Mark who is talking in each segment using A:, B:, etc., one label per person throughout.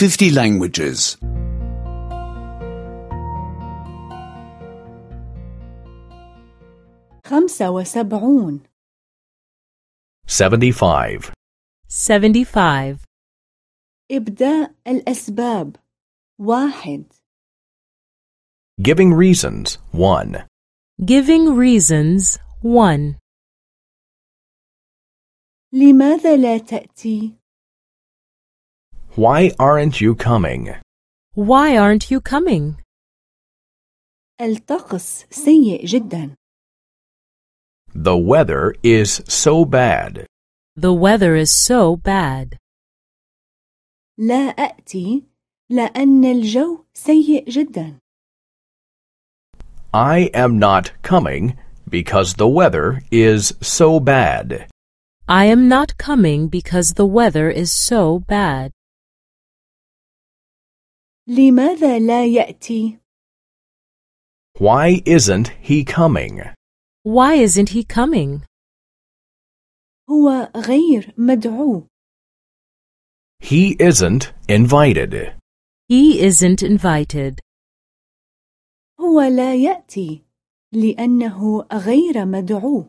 A: 50 languages.
B: 75
C: 75.
D: 75.
B: إبداء الأسباب 1
C: Giving reasons 1.
D: Giving reasons 1.
B: لماذا لا تأتي؟
C: Why aren't you coming?
D: Why aren't you coming?
B: الطقس سيء جدا.
C: The weather is so bad.
D: The weather is so bad.
B: لا أأتي لأن الجو سيء جدا.
C: I am not coming because the weather is so bad.
D: I am not coming because the weather is so bad.
B: لماذا لا يأتي؟
C: Why isn't he coming?
D: Why isn't he coming?
B: هو غير مدعو.
C: He isn't invited.
D: He isn't invited.
B: هو لا يأتي لأنه غير مدعو.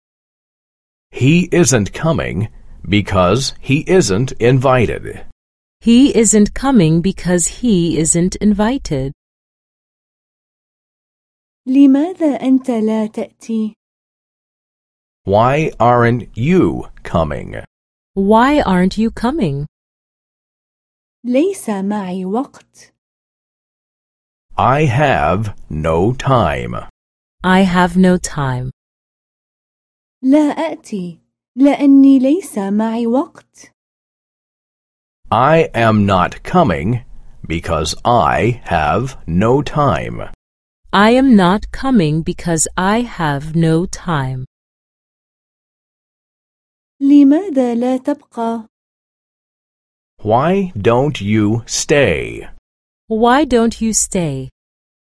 C: He isn't coming because he isn't invited.
D: He isn't coming because he isn't invited.
B: لماذا أنت لا تأتي؟
C: Why aren't you coming?
D: Why aren't you coming?
B: ليس معي وقت.
C: I have no time.
D: I have no time.
B: لا أأتي لأني ليس معي وقت.
C: I am not coming because I have no time.
D: I am not coming because I have no time.
B: لماذا لا تبقى؟
C: Why don't you stay?
D: Why don't you stay?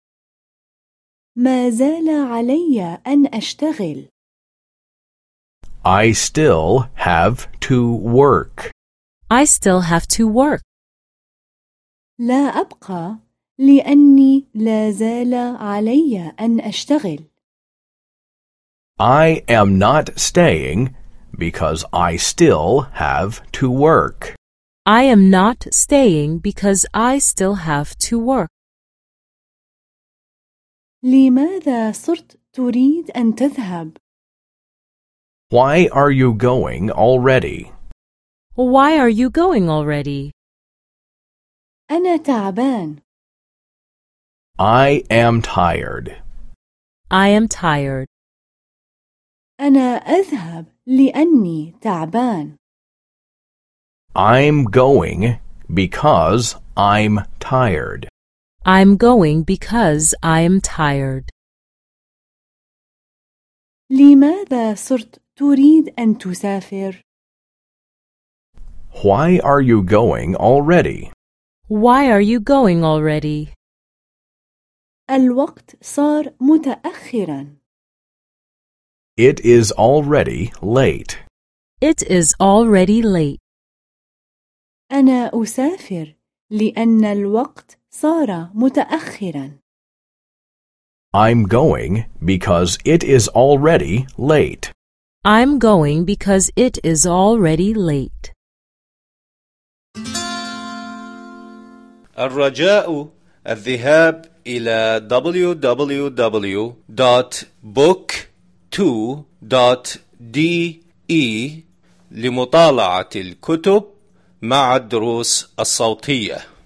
B: ما زال علي أن أشتغل.
C: I still have to work.
D: I still have to work.
B: لا أبقى لأني لا زال علي أن أشتغل.
C: I am not staying because I still have to work.
D: I am not staying because I still have to work.
B: لماذا صرت تريد أن تذهب؟
C: Why are you going already?
D: Why are you going already?
B: أنا تعبان.
C: I am tired.
D: I am tired.
B: أنا أذهب لأني تعبان.
C: I'm going because I'm tired.
D: I'm going because I'm tired.
B: لماذا صرت تريد أن تسافر؟
C: Why are you going already?
D: Why are you going already?
B: الوقت صار متأخرا.
C: It is already late.
D: It is already late.
B: أنا أسافر لأن الوقت صار متأخرا.
C: I'm going because it is already late.
D: I'm going because it is already late.
E: الرجاء الذهاب إلى www.book2.de لمطالعة الكتب مع الدروس الصوتية.